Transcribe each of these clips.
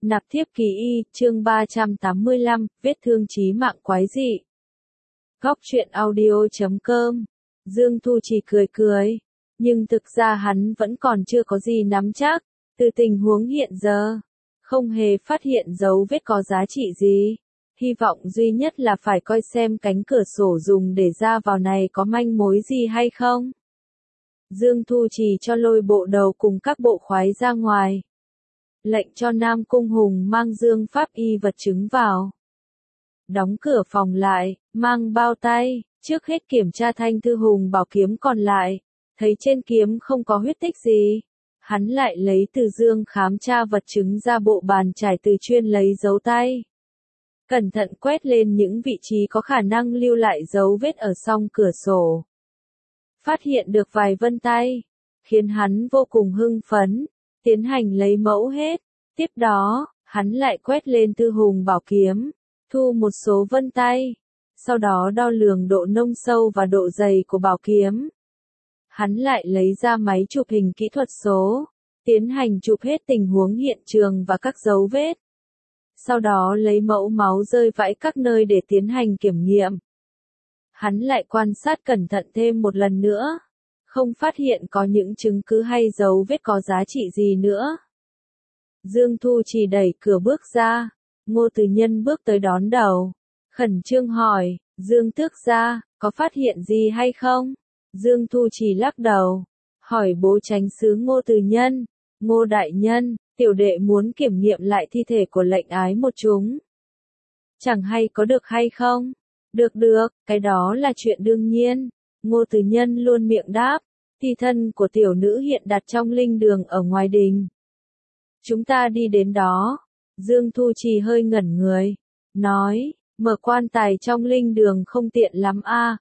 Nạp thiếp ký y, chương 385, vết thương chí mạng quái dị. Góc truyện audio.com. Dương Thu Trì cười cười, nhưng thực ra hắn vẫn còn chưa có gì nắm chắc, từ tình huống hiện giờ, không hề phát hiện dấu vết có giá trị gì. Hy vọng duy nhất là phải coi xem cánh cửa sổ dùng để ra vào này có manh mối gì hay không. Dương Thu Trì cho lôi bộ đầu cùng các bộ khoái ra ngoài. Lệnh cho Nam Cung Hùng mang dương pháp y vật chứng vào. Đóng cửa phòng lại, mang bao tay, trước hết kiểm tra thanh thư hùng bảo kiếm còn lại, thấy trên kiếm không có huyết tích gì. Hắn lại lấy từ dương khám tra vật chứng ra bộ bàn trải từ chuyên lấy dấu tay. Cẩn thận quét lên những vị trí có khả năng lưu lại dấu vết ở song cửa sổ. Phát hiện được vài vân tay, khiến hắn vô cùng hưng phấn. Tiến hành lấy mẫu hết, tiếp đó, hắn lại quét lên thư hùng bảo kiếm, thu một số vân tay, sau đó đo lường độ nông sâu và độ dày của bảo kiếm. Hắn lại lấy ra máy chụp hình kỹ thuật số, tiến hành chụp hết tình huống hiện trường và các dấu vết. Sau đó lấy mẫu máu rơi vãi các nơi để tiến hành kiểm nghiệm. Hắn lại quan sát cẩn thận thêm một lần nữa. Không phát hiện có những chứng cứ hay dấu vết có giá trị gì nữa. Dương Thu Trì đẩy cửa bước ra, Ngô Từ Nhân bước tới đón đầu, khẩn trương hỏi, Dương Tước gia, có phát hiện gì hay không? Dương Thu Trì lắc đầu, hỏi bố chánh sứ Ngô Từ Nhân, Ngô đại nhân, tiểu đệ muốn kiểm nghiệm lại thi thể của lệnh ái một chúng. Chẳng hay có được hay không? Được, cái đó là chuyện đương nhiên. Ngô Từ Nhân luôn miệng đáp, thi thân của tiểu nữ hiện đặt trong linh đường ở ngoài đình. Chúng ta đi đến đó. Dương Thu Trì hơi ngẩn người, nói, mở quan tài trong linh đường không tiện lắm a,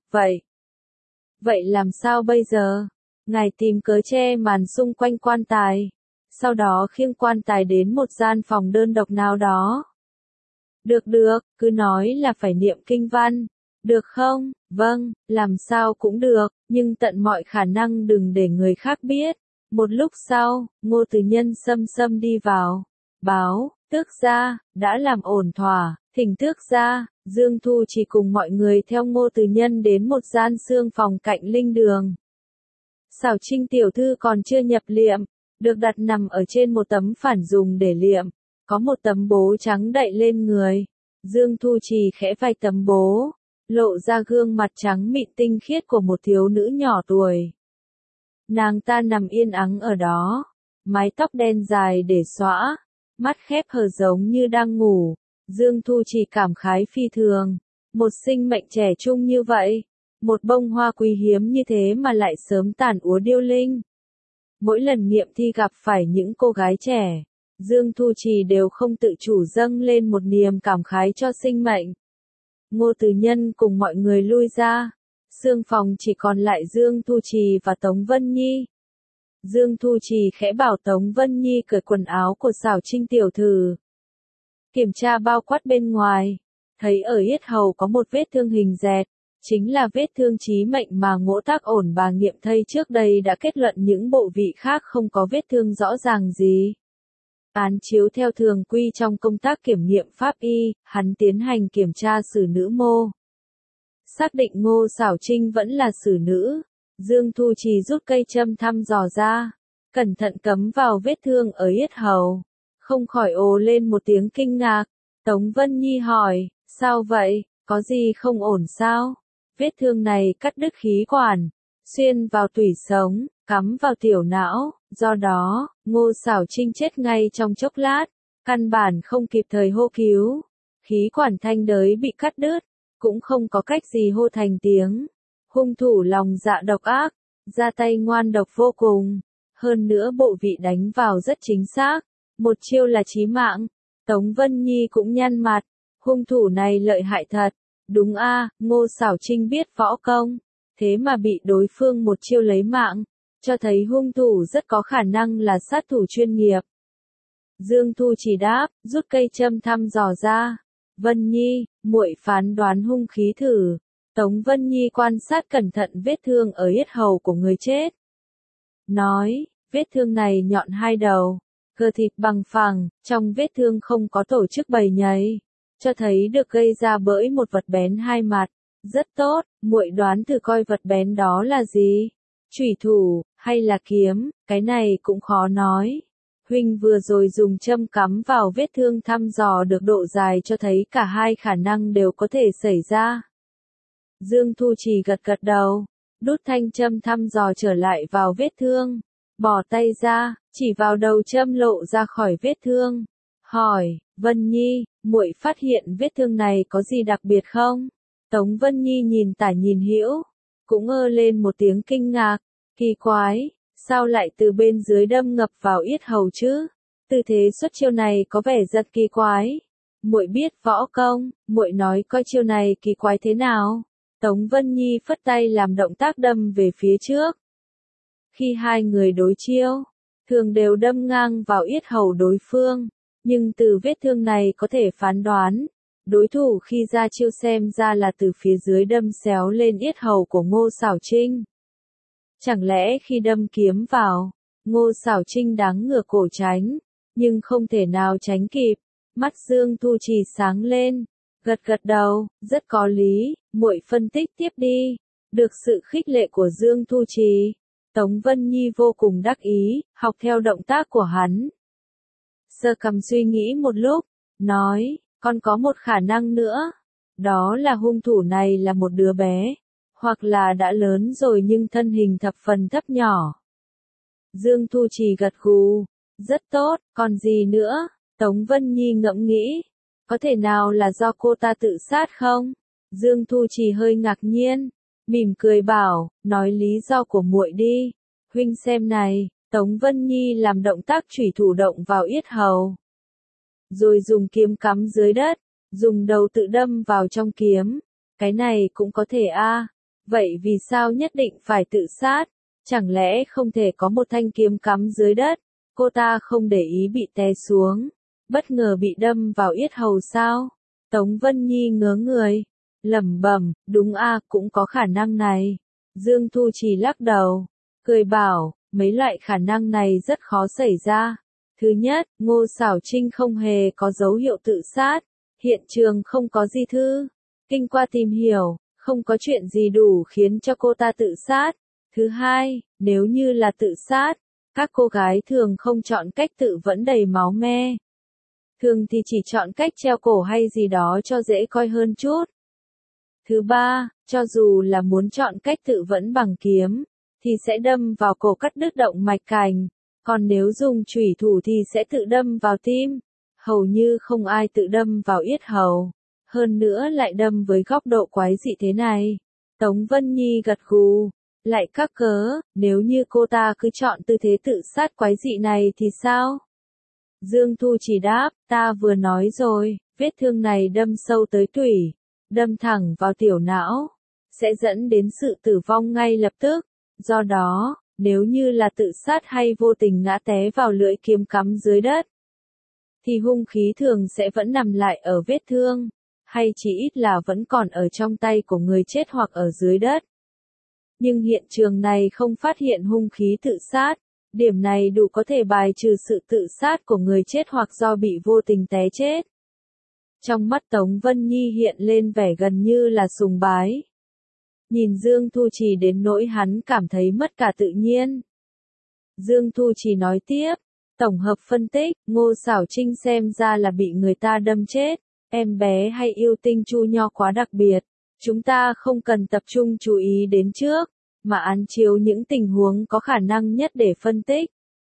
Vậy làm sao bây giờ? Ngài tìm cớ che màn xung quanh quan tài, sau đó khiêng quan tài đến một gian phòng đơn độc nào đó. Được, cứ nói là phải niệm kinh văn. Được không? Vâng, làm sao cũng được, nhưng tận mọi khả năng đừng để người khác biết. Một lúc sau, Ngô Từ Nhân xâm đi vào, báo, tước gia, đã làm ổn thỏa, thỉnh tước gia. Dương Thu chỉ cùng mọi người theo Ngô Từ Nhân đến một gian xương phòng cạnh linh đường. Xảo Trinh tiểu thư còn chưa nhập liệm, được đặt nằm ở trên một tấm phản dùng để liệm, có một tấm bố trắng đậy lên người. Dương Thu Trì khẽ vạch tấm bố, lộ ra gương mặt trắng mịn tinh khiết của một thiếu nữ nhỏ tuổi. Nàng ta nằm yên ắng ở đó, mái tóc đen dài để xõa, mắt khép hờ giống như đang ngủ. Dương Thu Trì cảm khái phi thường, một sinh mệnh trẻ trung như vậy, một bông hoa quý hiếm như thế mà lại sớm tàn úa điêu linh. Mỗi lần nghiệm thi gặp phải những cô gái trẻ, Dương Thu Trì đều không tự chủ dâng lên một niềm cảm khái cho sinh mệnh. Ngô Từ Nhân cùng mọi người lui ra, xương phòng chỉ còn lại Dương Thu Trì và Tống Vân Nhi. Dương Thu Trì khẽ bảo Tống Vân Nhi cởi quần áo của Xảo Trinh tiểu thư. Kiểm tra bao quát bên ngoài, thấy ở yết hầu có một vết thương hình dẹt, chính là vết thương chí mệnh mà Ngỗ Tác Ổn bà nghiệm thây trước đây đã kết luận những bộ vị khác không có vết thương rõ ràng gì. Án chiếu theo thường quy trong công tác kiểm nghiệm pháp y, hắn tiến hành kiểm tra xử nữ mô. Xác định Ngô Xảo Trinh vẫn là xử nữ, Dương Thu Trì rút cây châm thăm dò ra, cẩn thận cắm vào vết thương ở yết hầu, không khỏi ồ lên một tiếng kinh ngạc. Tống Vân Nhi hỏi, sao vậy, có gì không ổn sao? Vết thương này cắt đứt khí quản, xuyên vào tủy sống, cắm vào tiểu não, do đó, Ngô Xảo Trinh chết ngay trong chốc lát, căn bản không kịp thời hô cứu. Khí quản thanh đới bị cắt đứt, cũng không có cách gì hô thành tiếng. Hung thủ lòng dạ độc ác, ra tay ngoan độc vô cùng, hơn nữa bộ vị đánh vào rất chính xác, một chiêu là chí mạng. Tống Vân Nhi cũng nhăn mặt, hung thủ này lợi hại thật. Đúng a, Ngô Xảo Trinh biết võ công, thế mà bị đối phương một chiêu lấy mạng, cho thấy hung thủ rất có khả năng là sát thủ chuyên nghiệp. Dương Thu chỉ đáp, rút cây châm thăm dò ra. Vân Nhi, muội phán đoán hung khí thử. Tống Vân Nhi quan sát cẩn thận vết thương ở yết hầu của người chết. Nói, vết thương này nhọn hai đầu, cơ thịt bằng phẳng, trong vết thương không có tổ chức bầy nhầy, cho thấy được gây ra bởi một vật bén hai mặt. Rất tốt, muội đoán thử coi vật bén đó là gì? Chủy thủ, hay là kiếm, cái này cũng khó nói. Huynh vừa rồi dùng châm cắm vào vết thương thăm dò được độ dài cho thấy cả hai khả năng đều có thể xảy ra. Dương Thu Trì gật gật đầu, đút thanh châm thăm dò trở lại vào vết thương, bỏ tay ra, chỉ vào đầu châm lộ ra khỏi vết thương. Hỏi, Vân Nhi, muội phát hiện vết thương này có gì đặc biệt không? Tống Vân Nhi nhìn tả nhìn hữu, cũng ơ lên một tiếng kinh ngạc, kỳ quái, sao lại từ bên dưới đâm ngập vào yết hầu chứ? Tư thế xuất chiêu này có vẻ rất kỳ quái. Muội biết võ công, muội nói coi chiêu này kỳ quái thế nào? Tống Vân Nhi phất tay làm động tác đâm về phía trước. Khi hai người đối chiêu, thường đều đâm ngang vào yết hầu đối phương, nhưng từ vết thương này có thể phán đoán, đối thủ khi ra chiêu xem ra là từ phía dưới đâm xéo lên yết hầu của Ngô Xảo Trinh. Chẳng lẽ khi đâm kiếm vào, Ngô Xảo Trinh đáng ngửa cổ tránh, nhưng không thể nào tránh kịp. Mắt Dương Thu Trì sáng lên, gật gật đầu, rất có lý, muội phân tích tiếp đi. Được sự khích lệ của Dương Thu Trì, Tống Vân Nhi vô cùng đắc ý, học theo động tác của hắn. Sơ Cầm suy nghĩ một lúc, nói, còn có một khả năng nữa, đó là hung thủ này là một đứa bé, hoặc là đã lớn rồi nhưng thân hình thập phần thấp nhỏ. Dương Thu Trì gật gù, rất tốt, còn gì nữa? Tống Vân Nhi ngẫm nghĩ, có thể nào là do cô ta tự sát không? Dương Thu Trì hơi ngạc nhiên, mỉm cười bảo, nói lý do của muội đi. Huynh xem này, Tống Vân Nhi làm động tác chủy thủ động vào yết hầu, rồi dùng kiếm cắm dưới đất, dùng đầu tự đâm vào trong kiếm. Cái này cũng có thể a. Vậy vì sao nhất định phải tự sát? Chẳng lẽ không thể có một thanh kiếm cắm dưới đất? Cô ta không để ý bị té xuống, bất ngờ bị đâm vào yết hầu sao? Tống Vân Nhi ngớ người, lẩm bẩm, đúng a, cũng có khả năng này. Dương Thu Trì lắc đầu, cười bảo, mấy loại khả năng này rất khó xảy ra. Thứ nhất, Ngô Xảo Trinh không hề có dấu hiệu tự sát, hiện trường không có di thư. Kinh qua tìm hiểu, không có chuyện gì đủ khiến cho cô ta tự sát. Thứ hai, nếu như là tự sát, các cô gái thường không chọn cách tự vẫn đầy máu me. Thường thì chỉ chọn cách treo cổ hay gì đó cho dễ coi hơn chút. Thứ ba, cho dù là muốn chọn cách tự vẫn bằng kiếm, thì sẽ đâm vào cổ cắt đứt động mạch cảnh, còn nếu dùng chủy thủ thì sẽ tự đâm vào tim. Hầu như không ai tự đâm vào yết hầu, hơn nữa lại đâm với góc độ quái dị thế này. Tống Vân Nhi gật gù, lại các cớ, nếu như cô ta cứ chọn tư thế tự sát quái dị này thì sao? Dương Thu chỉ đáp, ta vừa nói rồi, vết thương này đâm sâu tới tủy, đâm thẳng vào tiểu não, sẽ dẫn đến sự tử vong ngay lập tức. Do đó, nếu như là tự sát hay vô tình ngã té vào lưỡi kiếm cắm dưới đất, thì hung khí thường sẽ vẫn nằm lại ở vết thương, hay chỉ ít là vẫn còn ở trong tay của người chết hoặc ở dưới đất. Nhưng hiện trường này không phát hiện hung khí tự sát, điểm này đủ có thể bài trừ sự tự sát của người chết hoặc do bị vô tình té chết. Trong mắt Tống Vân Nhi hiện lên vẻ gần như là sùng bái. Nhìn Dương Thu Trì đến nỗi hắn cảm thấy mất cả tự nhiên. Dương Thu Trì nói tiếp, tổng hợp phân tích, Ngô Xảo Trinh xem ra là bị người ta đâm chết, em bé hay yêu tinh Chu Nho quá đặc biệt, chúng ta không cần tập trung chú ý đến trước, mà án chiếu những tình huống có khả năng nhất để phân tích.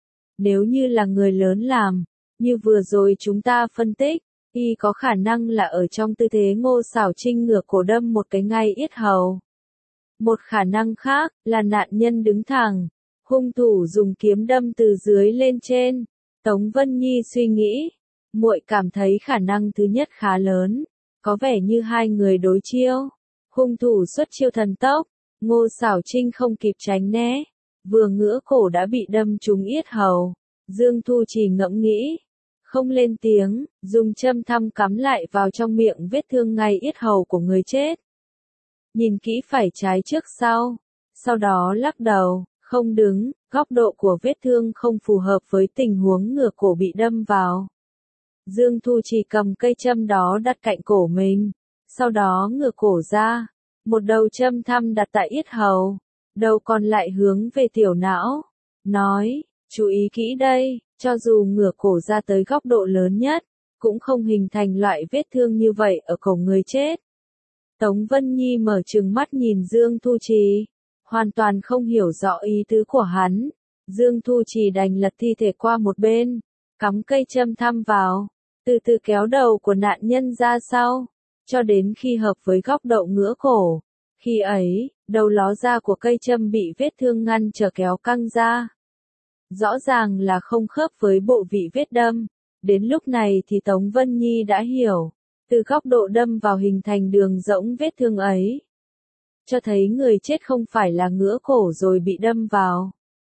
Nếu như là người lớn làm, như vừa rồi chúng ta phân tích, y có khả năng là ở trong tư thế Ngô Xảo Trinh ngửa cổ đâm một cái ngay yết hầu. Một khả năng khác là nạn nhân đứng thẳng, hung thủ dùng kiếm đâm từ dưới lên trên. Tống Vân Nhi suy nghĩ, muội cảm thấy khả năng thứ nhất khá lớn, có vẻ như hai người đối chiêu, hung thủ xuất chiêu thần tốc, Ngô Xảo Trinh không kịp tránh né, vừa ngửa cổ đã bị đâm trúng yết hầu. Dương Thu chỉ ngẫm nghĩ, không lên tiếng, dùng châm thăm cắm lại vào trong miệng vết thương ngay yết hầu của người chết. Nhìn kỹ phải trái trước sau đó lắc đầu, không đứng, góc độ của vết thương không phù hợp với tình huống ngửa cổ bị đâm vào. Dương Thu Trì cầm cây châm đó đặt cạnh cổ mình, sau đó ngửa cổ ra, một đầu châm thăm đặt tại yết hầu, đầu còn lại hướng về tiểu não, nói, chú ý kỹ đây, cho dù ngửa cổ ra tới góc độ lớn nhất, cũng không hình thành loại vết thương như vậy ở cổ người chết. Tống Vân Nhi mở trừng mắt nhìn Dương Thu Trì, hoàn toàn không hiểu rõ ý tứ của hắn. Dương Thu Trì đành lật thi thể qua một bên, cắm cây châm thăm vào, từ từ kéo đầu của nạn nhân ra sau, cho đến khi hợp với góc độ ngửa cổ. Khi ấy, đầu ló ra của cây châm bị vết thương ngăn trở kéo căng ra. Rõ ràng là không khớp với bộ vị vết đâm. Đến lúc này thì Tống Vân Nhi đã hiểu, từ góc độ đâm vào hình thành đường rỗng vết thương ấy, cho thấy người chết không phải là ngửa cổ rồi bị đâm vào,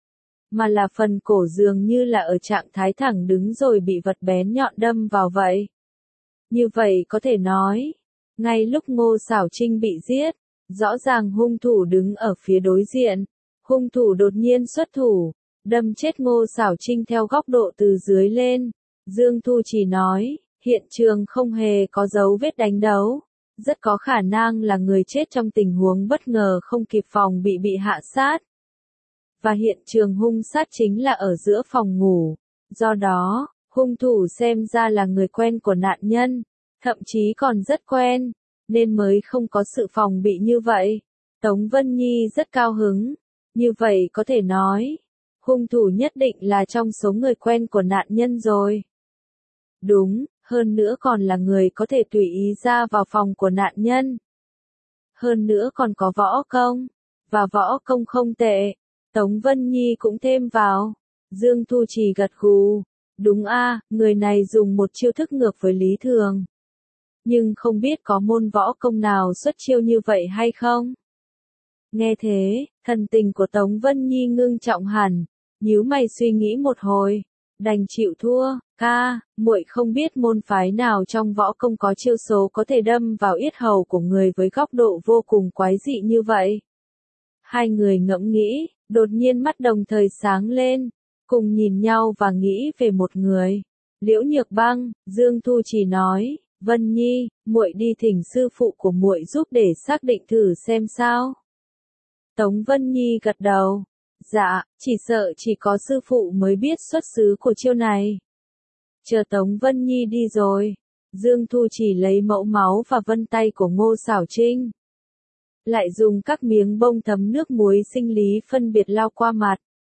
mà là phần cổ dường như là ở trạng thái thẳng đứng rồi bị vật bén nhọn đâm vào vậy. Như vậy có thể nói, ngay lúc Ngô Xảo Trinh bị giết, rõ ràng hung thủ đứng ở phía đối diện, hung thủ đột nhiên xuất thủ, đâm chết Ngô Xảo Trinh theo góc độ từ dưới lên. Dương Thu Trì nói, hiện trường không hề có dấu vết đánh đấu, rất có khả năng là người chết trong tình huống bất ngờ không kịp phòng bị hạ sát. Và hiện trường hung sát chính là ở giữa phòng ngủ, do đó, hung thủ xem ra là người quen của nạn nhân, thậm chí còn rất quen, nên mới không có sự phòng bị như vậy. Tống Vân Nhi rất cao hứng, như vậy có thể nói, hung thủ nhất định là trong số người quen của nạn nhân rồi. Đúng, hơn nữa còn là người có thể tùy ý ra vào phòng của nạn nhân. Hơn nữa còn có võ công, và võ công không tệ. Tống Vân Nhi cũng thêm vào. Dương Thu Trì gật gù. Đúng a, người này dùng một chiêu thức ngược với lý thường. Nhưng không biết có môn võ công nào xuất chiêu như vậy hay không? Nghe thế, thần tình của Tống Vân Nhi ngưng trọng hẳn, nhíu mày suy nghĩ một hồi, đành chịu thua. Ca, muội không biết môn phái nào trong võ công có chiêu số có thể đâm vào yết hầu của người với góc độ vô cùng quái dị như vậy. Hai người ngẫm nghĩ, đột nhiên mắt đồng thời sáng lên, cùng nhìn nhau và nghĩ về một người. Liễu Nhược Băng, Dương Thu Trì nói, Vân Nhi, muội đi thỉnh sư phụ của muội giúp để xác định thử xem sao. Tống Vân Nhi gật đầu. Dạ, chỉ sợ chỉ có sư phụ mới biết xuất xứ của chiêu này. Chờ Tống Vân Nhi đi rồi, Dương Thu Trì lấy mẫu máu và vân tay của Ngô Xảo Trinh. Lại dùng các miếng bông thấm nước muối sinh lý phân biệt lau qua mặt,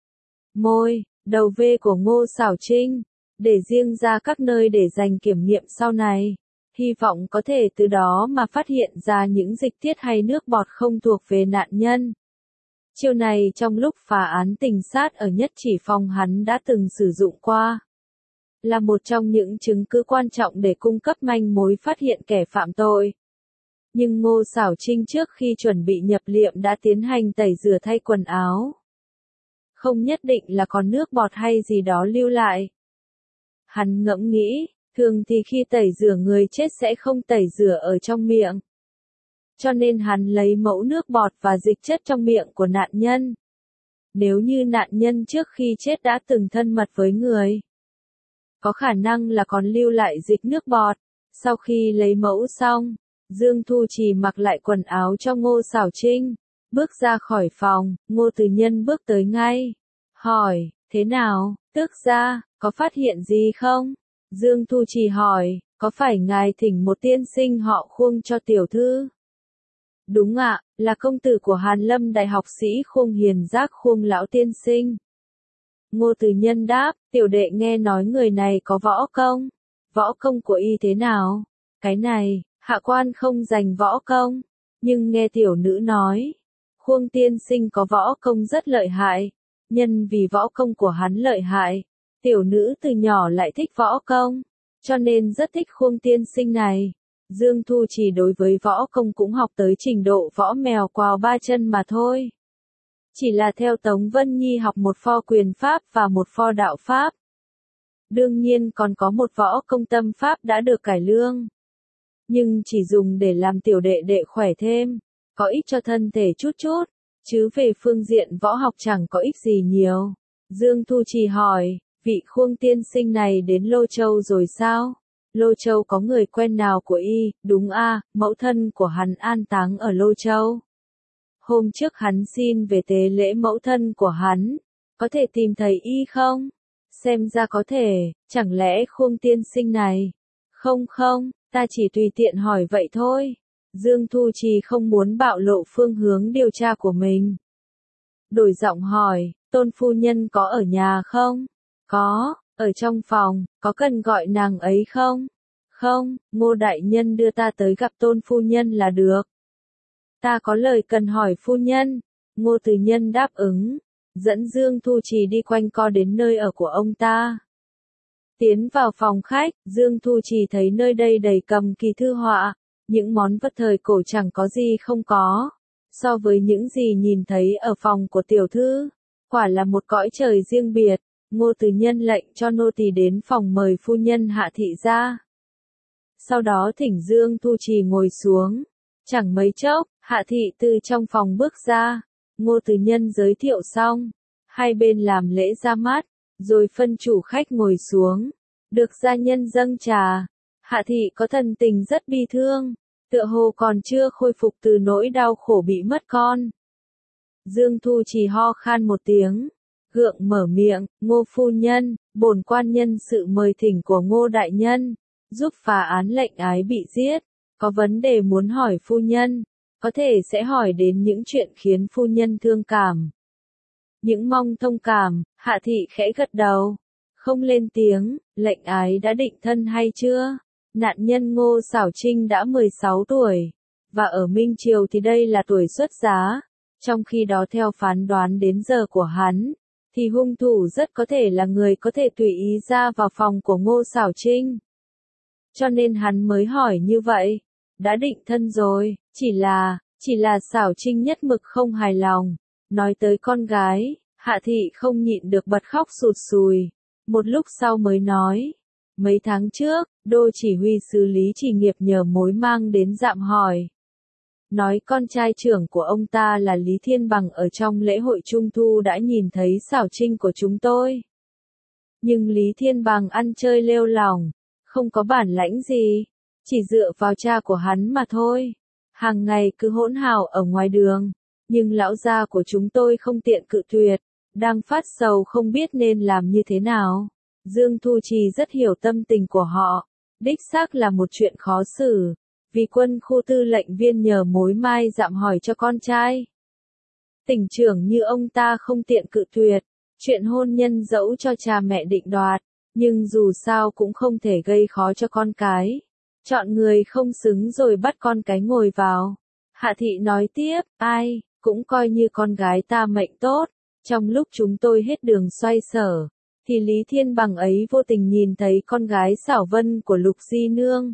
môi, đầu V của Ngô Xảo Trinh, để riêng ra các nơi để dành kiểm nghiệm sau này. Hy vọng có thể từ đó mà phát hiện ra những dịch tiết hay nước bọt không thuộc về nạn nhân. Chiêu này trong lúc phá án tình sát ở Nhất Chỉ Phòng hắn đã từng sử dụng qua. Là một trong những chứng cứ quan trọng để cung cấp manh mối phát hiện kẻ phạm tội. Nhưng Ngô Xảo Trinh trước khi chuẩn bị nhập liệm đã tiến hành tẩy rửa thay quần áo. Không nhất định là còn nước bọt hay gì đó lưu lại. Hắn ngẫm nghĩ, thường thì khi tẩy rửa người chết sẽ không tẩy rửa ở trong miệng. Cho nên hắn lấy mẫu nước bọt và dịch chất trong miệng của nạn nhân. Nếu như nạn nhân trước khi chết đã từng thân mật với người, có khả năng là còn lưu lại dịch nước bọt. Sau khi lấy mẫu xong, Dương Thu Trì mặc lại quần áo cho Ngô Xảo Trinh, bước ra khỏi phòng. Ngô Từ Nhân bước tới ngay, hỏi, thế nào, tước gia, có phát hiện gì không? Dương Thu Trì hỏi, có phải ngài thỉnh một tiên sinh họ Khuông cho tiểu thư? Đúng ạ, là công tử của Hàn Lâm đại học sĩ Khuông Hiền Giác Khuông lão tiên sinh. Ngô Từ Nhân đáp, tiểu đệ nghe nói người này có võ công. Võ công của y thế nào? Cái này, hạ quan không dành võ công, nhưng nghe tiểu nữ nói, Khuông tiên sinh có võ công rất lợi hại. Nhân vì võ công của hắn lợi hại, tiểu nữ từ nhỏ lại thích võ công, cho nên rất thích Khuông tiên sinh này. Dương Thu Trì đối với võ công cũng học tới trình độ võ mèo quào ba chân mà thôi. Chỉ là theo Tống Vân Nhi học một pho quyền pháp và một pho đạo pháp. Đương nhiên còn có một võ công tâm pháp đã được cải lương. Nhưng chỉ dùng để làm tiểu đệ đệ khỏe thêm, có ích cho thân thể chút chút. chứ về phương diện võ học chẳng có ích gì nhiều. Dương Thu Trì hỏi, vị Khuông tiên sinh này đến Lô Châu rồi sao? Lô Châu có người quen nào của y? Đúng a, mẫu thân của hắn an táng ở Lô Châu. Hôm trước hắn xin về tế lễ mẫu thân của hắn, có thể tìm thấy y không? Xem ra có thể, chẳng lẽ Khuông tiên sinh này? Không không, ta chỉ tùy tiện hỏi vậy thôi. Dương Thu Trì không muốn bạo lộ phương hướng điều tra của mình. Đổi giọng hỏi, Tôn phu nhân có ở nhà không? Có, ở trong phòng, có cần gọi nàng ấy không? Không, Ngô đại nhân đưa ta tới gặp Tôn phu nhân là được. Ta có lời cần hỏi phu nhân. Ngô Từ Nhân đáp ứng, dẫn Dương Thu Trì đi quanh co đến nơi ở của ông ta. Tiến vào phòng khách, Dương Thu Trì thấy nơi đây đầy cầm kỳ thư họa, những món vật thời cổ chẳng có gì không có. So với những gì nhìn thấy ở phòng của tiểu thư, quả là một cõi trời riêng biệt. Ngô Từ Nhân lệnh cho nô tỳ đến phòng mời phu nhân Hạ thị ra. Sau đó thỉnh Dương Thu Trì ngồi xuống. Chẳng mấy chốc, Hạ thị từ trong phòng bước ra. Ngô Từ Nhân giới thiệu xong, hai bên làm lễ ra mắt, rồi phân chủ khách ngồi xuống. Được gia nhân dâng trà, Hạ thị có thần tình rất bi thương, tựa hồ còn chưa khôi phục từ nỗi đau khổ bị mất con. Dương Thu Trì ho khan một tiếng, gượng mở miệng, Ngô phu nhân, bổn quan nhân sự mời thỉnh của Ngô đại nhân, giúp phá án lệnh ái bị giết, có vấn đề muốn hỏi phu nhân, có thể sẽ hỏi đến những chuyện khiến phu nhân thương cảm. Những mong thông cảm, Hạ thị khẽ gật đầu, không lên tiếng, lệnh ái đã định thân hay chưa? Nạn nhân Ngô Xảo Trinh đã 16 tuổi, và ở Minh Triều thì đây là tuổi xuất giá. Trong khi đó theo phán đoán đến giờ của hắn, thì hung thủ rất có thể là người có thể tùy ý ra vào phòng của Ngô Xảo Trinh. Cho nên hắn mới hỏi như vậy. Đã định thân rồi, chỉ là Xảo Trinh nhất mực không hài lòng. Nói tới con gái, Hạ thị không nhịn được bật khóc sụt sùi. Một lúc sau mới nói, mấy tháng trước, Đô chỉ huy sứ Lý Chỉ Nghiệp nhờ mối mang đến dạm hỏi. Nói con trai trưởng của ông ta là Lý Thiên Bằng ở trong lễ hội Trung Thu đã nhìn thấy Xảo Trinh của chúng tôi. Nhưng Lý Thiên Bằng ăn chơi lêu lỏng, không có bản lãnh gì, chỉ dựa vào cha của hắn mà thôi. Hàng ngày cứ hỗn hào ở ngoài đường, nhưng lão gia của chúng tôi không tiện cự tuyệt, đang phát sầu không biết nên làm như thế nào. Dương Thu Trì rất hiểu tâm tình của họ, đích xác là một chuyện khó xử, vì quân khu tư lệnh viên nhờ mối mai dạm hỏi cho con trai. Tỉnh trưởng như ông ta không tiện cự tuyệt, chuyện hôn nhân dẫu cho cha mẹ định đoạt, nhưng dù sao cũng không thể gây khó cho con cái. Chọn người không xứng rồi bắt con cái ngồi vào. Hạ thị nói tiếp, ai, cũng coi như con gái ta mệnh tốt. Trong lúc chúng tôi hết đường xoay sở, thì Lý Thiên Bằng ấy vô tình nhìn thấy con gái Xảo Vân của Lục Di Nương.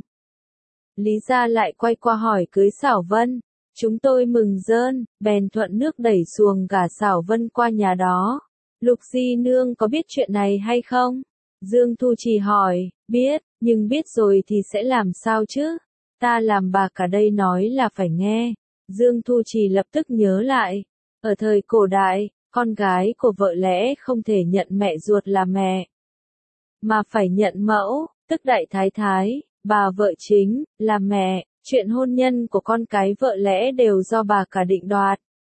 Lý gia lại quay qua hỏi cưới Xảo Vân. Chúng tôi mừng rơn, bèn thuận nước đẩy xuồng gả Xảo Vân qua nhà đó. Lục Di Nương có biết chuyện này hay không? Dương Thu Trì hỏi, biết, nhưng biết rồi thì sẽ làm sao chứ? Ta làm bà cả đây nói là phải nghe. Dương Thu Trì lập tức nhớ lại. Ở thời cổ đại, con gái của vợ lẽ không thể nhận mẹ ruột là mẹ, mà phải nhận mẫu, tức đại thái thái, bà vợ chính, là mẹ. Chuyện hôn nhân của con cái vợ lẽ đều do bà cả định đoạt.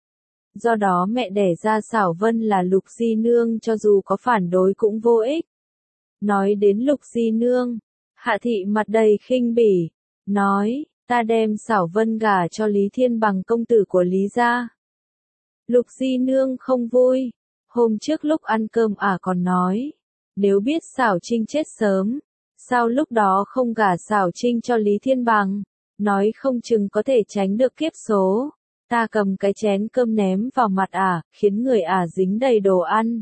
Do đó mẹ đẻ ra Xảo Vân là Lục Di Nương cho dù có phản đối cũng vô ích. Nói đến Lục Di Nương, Hạ thị mặt đầy khinh bỉ, nói, ta đem Xảo Vân gả cho Lý Thiên Bằng công tử của Lý gia. Lục Di Nương không vui, hôm trước lúc ăn cơm còn nói, nếu biết Xảo Trinh chết sớm, sao lúc đó không gả Xảo Trinh cho Lý Thiên Bằng, nói không chừng có thể tránh được kiếp số. Ta cầm cái chén cơm ném vào mặt khiến người dính đầy đồ ăn.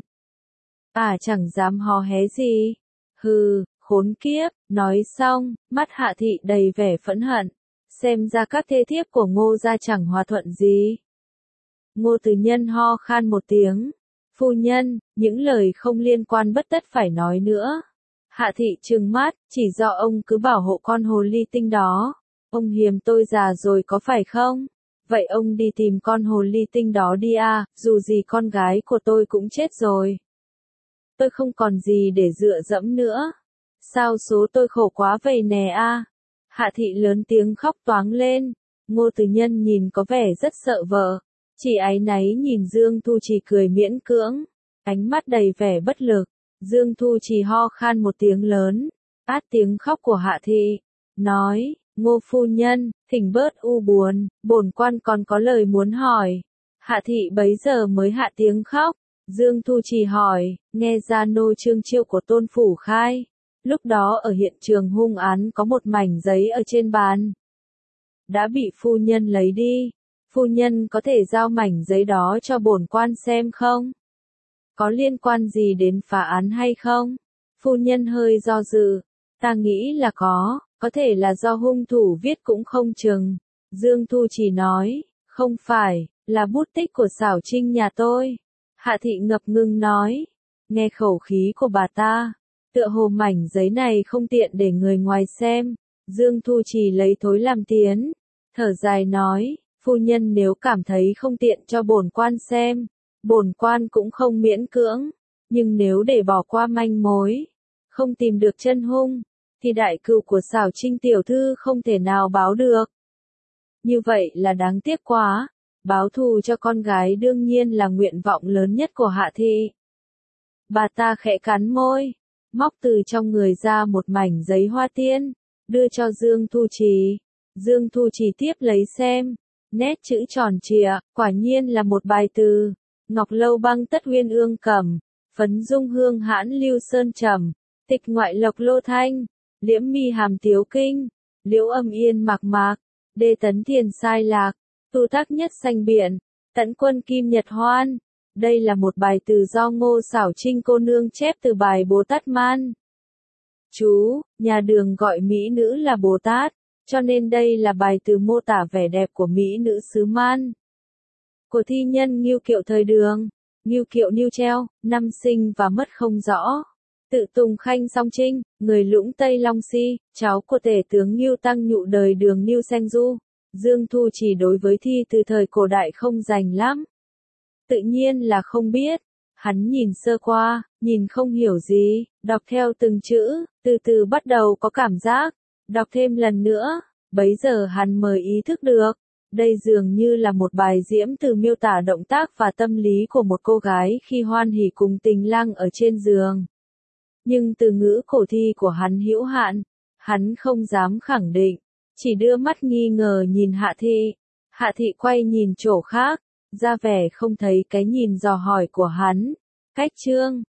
Chẳng dám hò hé gì. Hừ, khốn kiếp, nói xong, mắt Hạ thị đầy vẻ phẫn hận. Xem ra các thê thiếp của Ngô gia chẳng hòa thuận gì. Ngô Từ Nhân ho khan một tiếng. Phu nhân, những lời không liên quan bất tất phải nói nữa. Hạ thị trừng mắt, chỉ do ông cứ bảo hộ con hồ ly tinh đó. Ông hiềm tôi già rồi có phải không? vậy ông đi tìm con hồ ly tinh đó đi à, dù gì con gái của tôi cũng chết rồi. Tôi không còn gì để dựa dẫm nữa. Sao số tôi khổ quá vậy nè a. Hạ thị lớn tiếng khóc toáng lên. Ngô Từ Nhân nhìn có vẻ rất sợ vợ. Chỉ áy náy nhìn Dương Thu Trì cười miễn cưỡng. Ánh mắt đầy vẻ bất lực. Dương Thu Trì ho khan một tiếng lớn. Át tiếng khóc của Hạ thị. Nói, Ngô phu nhân, thỉnh bớt u buồn, bổn quan còn có lời muốn hỏi. Hạ thị bấy giờ mới hạ tiếng khóc. Dương Thu Trì hỏi, nghe ra nô trương chiêu của Tôn Phủ Khai. Lúc đó ở hiện trường hung án có một mảnh giấy ở trên bàn. Đã bị phu nhân lấy đi. Phu nhân có thể giao mảnh giấy đó cho bổn quan xem không? Có liên quan gì đến phá án hay không? Phu nhân hơi do dự. Ta nghĩ là có thể là do hung thủ viết cũng không chừng. Dương Thu Trì nói, không phải, là bút tích của Xảo Trinh nhà tôi. Hạ thị ngập ngừng nói, nghe khẩu khí của bà ta, tựa hồ mảnh giấy này không tiện để người ngoài xem. Dương Thu Trì lấy thối làm tiến, thở dài nói, phu nhân nếu cảm thấy không tiện cho bổn quan xem, bổn quan cũng không miễn cưỡng, nhưng nếu để bỏ qua manh mối, không tìm được chân hung, thì đại cừu của Xảo Trinh tiểu thư không thể nào báo được. Như vậy là đáng tiếc quá. Báo thù cho con gái đương nhiên là nguyện vọng lớn nhất của Hạ thị. Bà ta khẽ cắn môi, móc từ trong người ra một mảnh giấy hoa tiên, đưa cho Dương Thu Trì. Dương Thu Trì tiếp lấy xem, nét chữ tròn trịa, quả nhiên là một bài từ. Ngọc lâu băng tất uyên ương cẩm, phấn dung hương hãn lưu sơn trầm, tịch ngoại lộc lô thanh, liễm mi hàm tiếu kinh, liễu âm yên mạc mạc, đê tấn thiền sai lạc. Tu tác nhất sanh biện, tẫn quân kim nhật hoan. Đây là một bài từ do Ngô Xảo Trinh cô nương chép từ bài Bồ Tát Man. Chú, nhà Đường gọi mỹ nữ là Bồ Tát, cho nên đây là bài từ mô tả vẻ đẹp của mỹ nữ xứ Man. Của thi nhân Ngưu Kiệu thời Đường, Ngưu Kiệu Niu Treo, năm sinh và mất không rõ. Tự Tùng Khanh Song Trinh, người Lũng Tây Long Si, cháu của tể tướng Ngưu Tăng Nhụ đời Đường Niu Seng Du. Dương Thu Trì đối với thi từ thời cổ đại không rành lắm. Tự nhiên là không biết. Hắn nhìn sơ qua, nhìn không hiểu gì, đọc theo từng chữ, từ từ bắt đầu có cảm giác. Đọc thêm lần nữa, bấy giờ hắn mới ý thức được. Đây dường như là một bài diễm từ miêu tả động tác và tâm lý của một cô gái khi hoan hỉ cùng tình lang ở trên giường. Nhưng từ ngữ cổ thi của hắn hữu hạn, hắn không dám khẳng định. Chỉ đưa mắt nghi ngờ nhìn Hạ thị. Hạ thị quay nhìn chỗ khác, ra vẻ không thấy cái nhìn dò hỏi của hắn. Cách chương